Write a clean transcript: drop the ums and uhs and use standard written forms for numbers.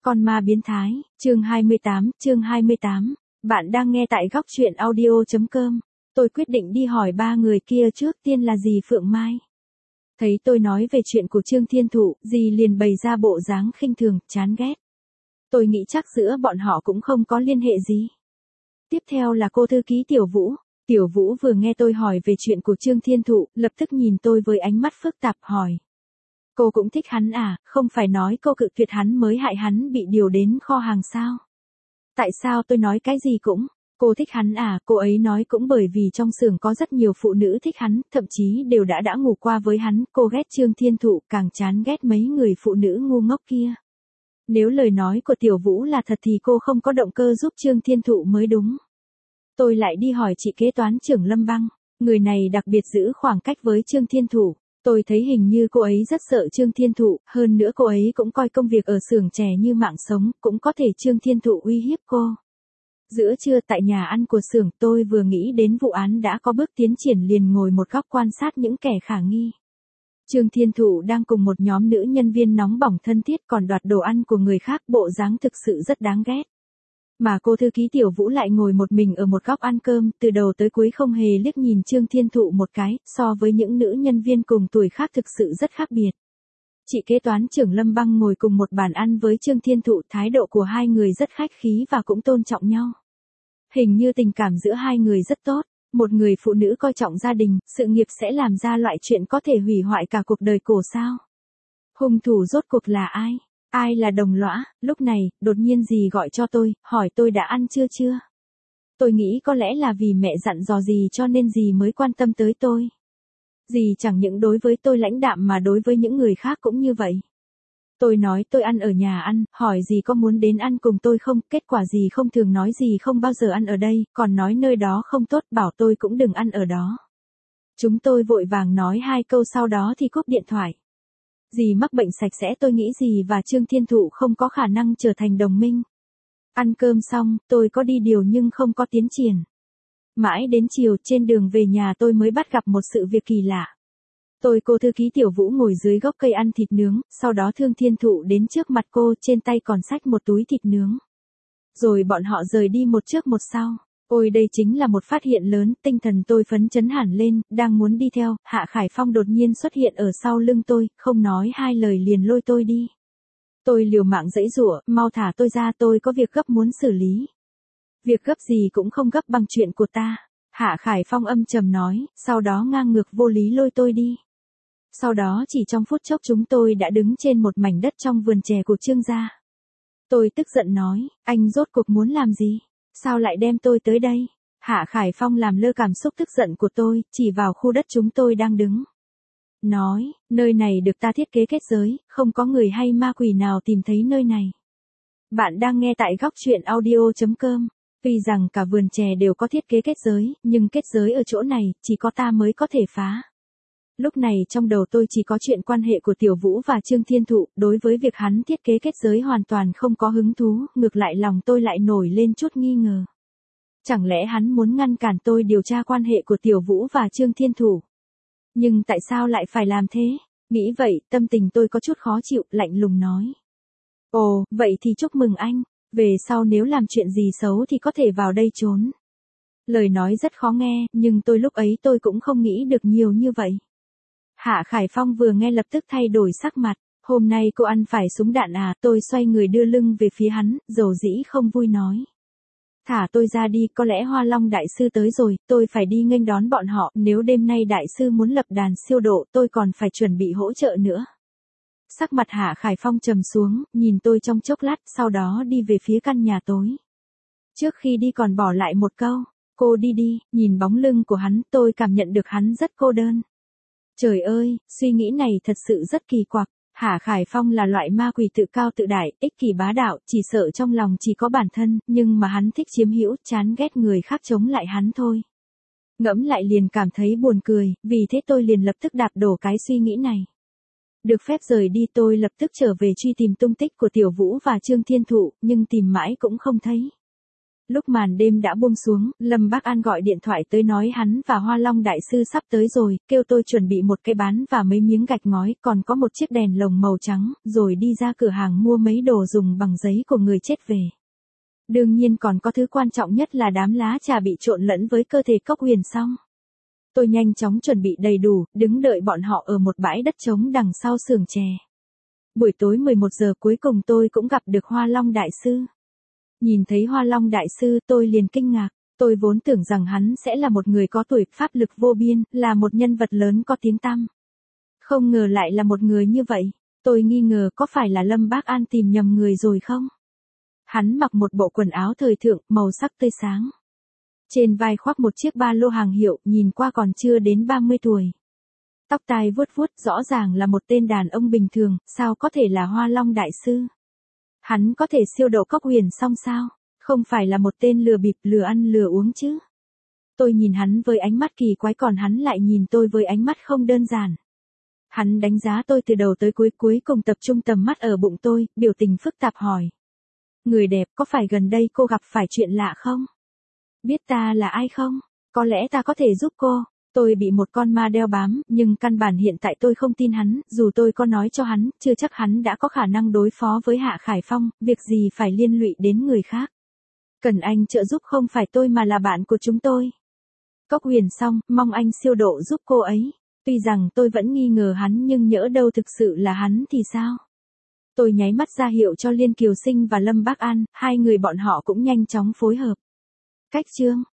Con ma biến thái, chương 28. Bạn đang nghe tại góc truyện audio.com. Tôi quyết định đi hỏi ba người kia trước tiên là dì Phượng Mai. Thấy tôi nói về chuyện của Trương Thiên Thụ, dì liền bày ra bộ dáng khinh thường, chán ghét. Tôi nghĩ chắc giữa bọn họ cũng không có liên hệ gì. Tiếp theo là cô thư ký Tiểu Vũ. Tiểu Vũ vừa nghe tôi hỏi về chuyện của Trương Thiên Thụ, lập tức nhìn tôi với ánh mắt phức tạp hỏi. Cô cũng thích hắn à, không phải nói cô cự tuyệt hắn mới hại hắn bị điều đến kho hàng sao? Tại sao tôi nói cái gì cũng, cô thích hắn à, cô ấy nói cũng bởi vì trong xưởng có rất nhiều phụ nữ thích hắn, thậm chí đều đã ngủ qua với hắn, cô ghét Trương Thiên Thụ, càng chán ghét mấy người phụ nữ ngu ngốc kia. Nếu lời nói của Tiểu Vũ là thật thì cô không có động cơ giúp Trương Thiên Thụ mới đúng. Tôi lại đi hỏi chị kế toán trưởng Lâm Băng, người này đặc biệt giữ khoảng cách với Trương Thiên Thụ. Tôi thấy hình như cô ấy rất sợ Trương Thiên Thụ, hơn nữa cô ấy cũng coi công việc ở xưởng chè như mạng sống, cũng có thể Trương Thiên Thụ uy hiếp cô. Giữa trưa tại nhà ăn của xưởng, tôi vừa nghĩ đến vụ án đã có bước tiến triển liền ngồi một góc quan sát những kẻ khả nghi. Trương Thiên Thụ đang cùng một nhóm nữ nhân viên nóng bỏng thân thiết còn đoạt đồ ăn của người khác, bộ dáng thực sự rất đáng ghét. Mà cô thư ký Tiểu Vũ lại ngồi một mình ở một góc ăn cơm, từ đầu tới cuối không hề liếc nhìn Trương Thiên Thụ một cái, so với những nữ nhân viên cùng tuổi khác thực sự rất khác biệt. Chị kế toán trưởng Lâm Băng ngồi cùng một bàn ăn với Trương Thiên Thụ, thái độ của hai người rất khách khí và cũng tôn trọng nhau. Hình như tình cảm giữa hai người rất tốt, một người phụ nữ coi trọng gia đình, sự nghiệp sẽ làm ra loại chuyện có thể hủy hoại cả cuộc đời cổ sao. Hung thủ rốt cuộc là ai? Ai là đồng lõa? Lúc này, đột nhiên dì gọi cho tôi, hỏi tôi đã ăn chưa? Tôi nghĩ có lẽ là vì mẹ dặn dò dì cho nên dì mới quan tâm tới tôi. Dì chẳng những đối với tôi lãnh đạm mà đối với những người khác cũng như vậy. Tôi nói tôi ăn ở nhà ăn, hỏi dì có muốn đến ăn cùng tôi không, kết quả dì không thường nói dì không bao giờ ăn ở đây, còn nói nơi đó không tốt, bảo tôi cũng đừng ăn ở đó. Chúng tôi vội vàng nói hai câu sau đó thì cúp điện thoại. Dì mắc bệnh sạch sẽ, tôi nghĩ dì và Trương Thiên Thụ không có khả năng trở thành đồng minh. Ăn cơm xong, tôi có đi điều nhưng không có tiến triển. Mãi đến chiều trên đường về nhà tôi mới bắt gặp một sự việc kỳ lạ. Cô thư ký Tiểu Vũ ngồi dưới gốc cây ăn thịt nướng, sau đó Trương Thiên Thụ đến trước mặt cô, trên tay còn xách một túi thịt nướng. Rồi bọn họ rời đi một trước một sau. Ôi đây chính là một phát hiện lớn, tinh thần tôi phấn chấn hẳn lên, đang muốn đi theo, Hạ Khải Phong đột nhiên xuất hiện ở sau lưng tôi, không nói hai lời liền lôi tôi đi. Tôi liều mạng giãy giụa, mau thả tôi ra, tôi có việc gấp muốn xử lý. Việc gấp gì cũng không gấp bằng chuyện của ta. Hạ Khải Phong âm trầm nói, sau đó ngang ngược vô lý lôi tôi đi. Sau đó chỉ trong phút chốc chúng tôi đã đứng trên một mảnh đất trong vườn chè của Trương gia. Tôi tức giận nói, anh rốt cuộc muốn làm gì? Sao lại đem tôi tới đây? Hạ Khải Phong làm lơ cảm xúc tức giận của tôi, chỉ vào khu đất chúng tôi đang đứng. Nói, nơi này được ta thiết kế kết giới, không có người hay ma quỷ nào tìm thấy nơi này. Bạn đang nghe tại góc truyện audio.com. Tuy rằng cả vườn chè đều có thiết kế kết giới, nhưng kết giới ở chỗ này, chỉ có ta mới có thể phá. Lúc này trong đầu tôi chỉ có chuyện quan hệ của Tiểu Vũ và Trương Thiên Thụ, đối với việc hắn thiết kế kết giới hoàn toàn không có hứng thú, ngược lại lòng tôi lại nổi lên chút nghi ngờ. Chẳng lẽ hắn muốn ngăn cản tôi điều tra quan hệ của Tiểu Vũ và Trương Thiên Thụ? Nhưng tại sao lại phải làm thế? Nghĩ vậy, tâm tình tôi có chút khó chịu, lạnh lùng nói. Ồ, vậy thì chúc mừng anh, về sau nếu làm chuyện gì xấu thì có thể vào đây trốn. Lời nói rất khó nghe, nhưng lúc ấy tôi cũng không nghĩ được nhiều như vậy. Hạ Khải Phong vừa nghe lập tức thay đổi sắc mặt, hôm nay cô ăn phải súng đạn à? Tôi xoay người đưa lưng về phía hắn, dầu dĩ không vui nói. Thả tôi ra đi, có lẽ Hoa Long đại sư tới rồi, tôi phải đi nghênh đón bọn họ, nếu đêm nay đại sư muốn lập đàn siêu độ, tôi còn phải chuẩn bị hỗ trợ nữa. Sắc mặt Hạ Khải Phong trầm xuống, nhìn tôi trong chốc lát, sau đó đi về phía căn nhà tối. Trước khi đi còn bỏ lại một câu, cô đi đi, nhìn bóng lưng của hắn, tôi cảm nhận được hắn rất cô đơn. Trời ơi, suy nghĩ này thật sự rất kỳ quặc. Hạ Khải Phong là loại ma quỷ tự cao tự đại, ích kỷ bá đạo, chỉ sợ trong lòng chỉ có bản thân, nhưng mà hắn thích chiếm hữu, chán ghét người khác chống lại hắn thôi. Ngẫm lại liền cảm thấy buồn cười, vì thế tôi liền lập tức đạp đổ cái suy nghĩ này. Được phép rời đi tôi lập tức trở về truy tìm tung tích của Tiểu Vũ và Trương Thiên Thụ, nhưng tìm mãi cũng không thấy. Lúc màn đêm đã buông xuống, Lâm Bác An gọi điện thoại tới nói hắn và Hoa Long Đại Sư sắp tới rồi, kêu tôi chuẩn bị một cái bán và mấy miếng gạch ngói, còn có một chiếc đèn lồng màu trắng, rồi đi ra cửa hàng mua mấy đồ dùng bằng giấy của người chết về. Đương nhiên còn có thứ quan trọng nhất là đám lá trà bị trộn lẫn với cơ thể Cốc Huyền Song. Tôi nhanh chóng chuẩn bị đầy đủ, đứng đợi bọn họ ở một bãi đất trống đằng sau xưởng chè. Buổi tối 11 giờ cuối cùng tôi cũng gặp được Hoa Long Đại Sư. Nhìn thấy Hoa Long Đại Sư tôi liền kinh ngạc, tôi vốn tưởng rằng hắn sẽ là một người có tuổi pháp lực vô biên, là một nhân vật lớn có tiếng tăm. Không ngờ lại là một người như vậy, tôi nghi ngờ có phải là Lâm Bác An tìm nhầm người rồi không? Hắn mặc một bộ quần áo thời thượng, màu sắc tươi sáng. Trên vai khoác một chiếc ba lô hàng hiệu, nhìn qua còn chưa đến 30 tuổi. Tóc tai vuốt vuốt, rõ ràng là một tên đàn ông bình thường, sao có thể là Hoa Long Đại Sư? Hắn có thể siêu độ Cốc Huyền Song sao? Không phải là một tên lừa bịp lừa ăn lừa uống chứ? Tôi nhìn hắn với ánh mắt kỳ quái còn hắn lại nhìn tôi với ánh mắt không đơn giản. Hắn đánh giá tôi từ đầu tới cuối, cuối cùng tập trung tầm mắt ở bụng tôi, biểu tình phức tạp hỏi. Người đẹp, có phải gần đây cô gặp phải chuyện lạ không? Biết ta là ai không? Có lẽ ta có thể giúp cô. Tôi bị một con ma đeo bám, nhưng căn bản hiện tại tôi không tin hắn, dù tôi có nói cho hắn, chưa chắc hắn đã có khả năng đối phó với Hạ Khải Phong, việc gì phải liên lụy đến người khác. Cần anh trợ giúp không phải tôi mà là bạn của chúng tôi. Cốc Huyền Song, mong anh siêu độ giúp cô ấy. Tuy rằng tôi vẫn nghi ngờ hắn nhưng nhỡ đâu thực sự là hắn thì sao? Tôi nháy mắt ra hiệu cho Liên Kiều Sinh và Lâm Bác An, hai người bọn họ cũng nhanh chóng phối hợp. Cách chương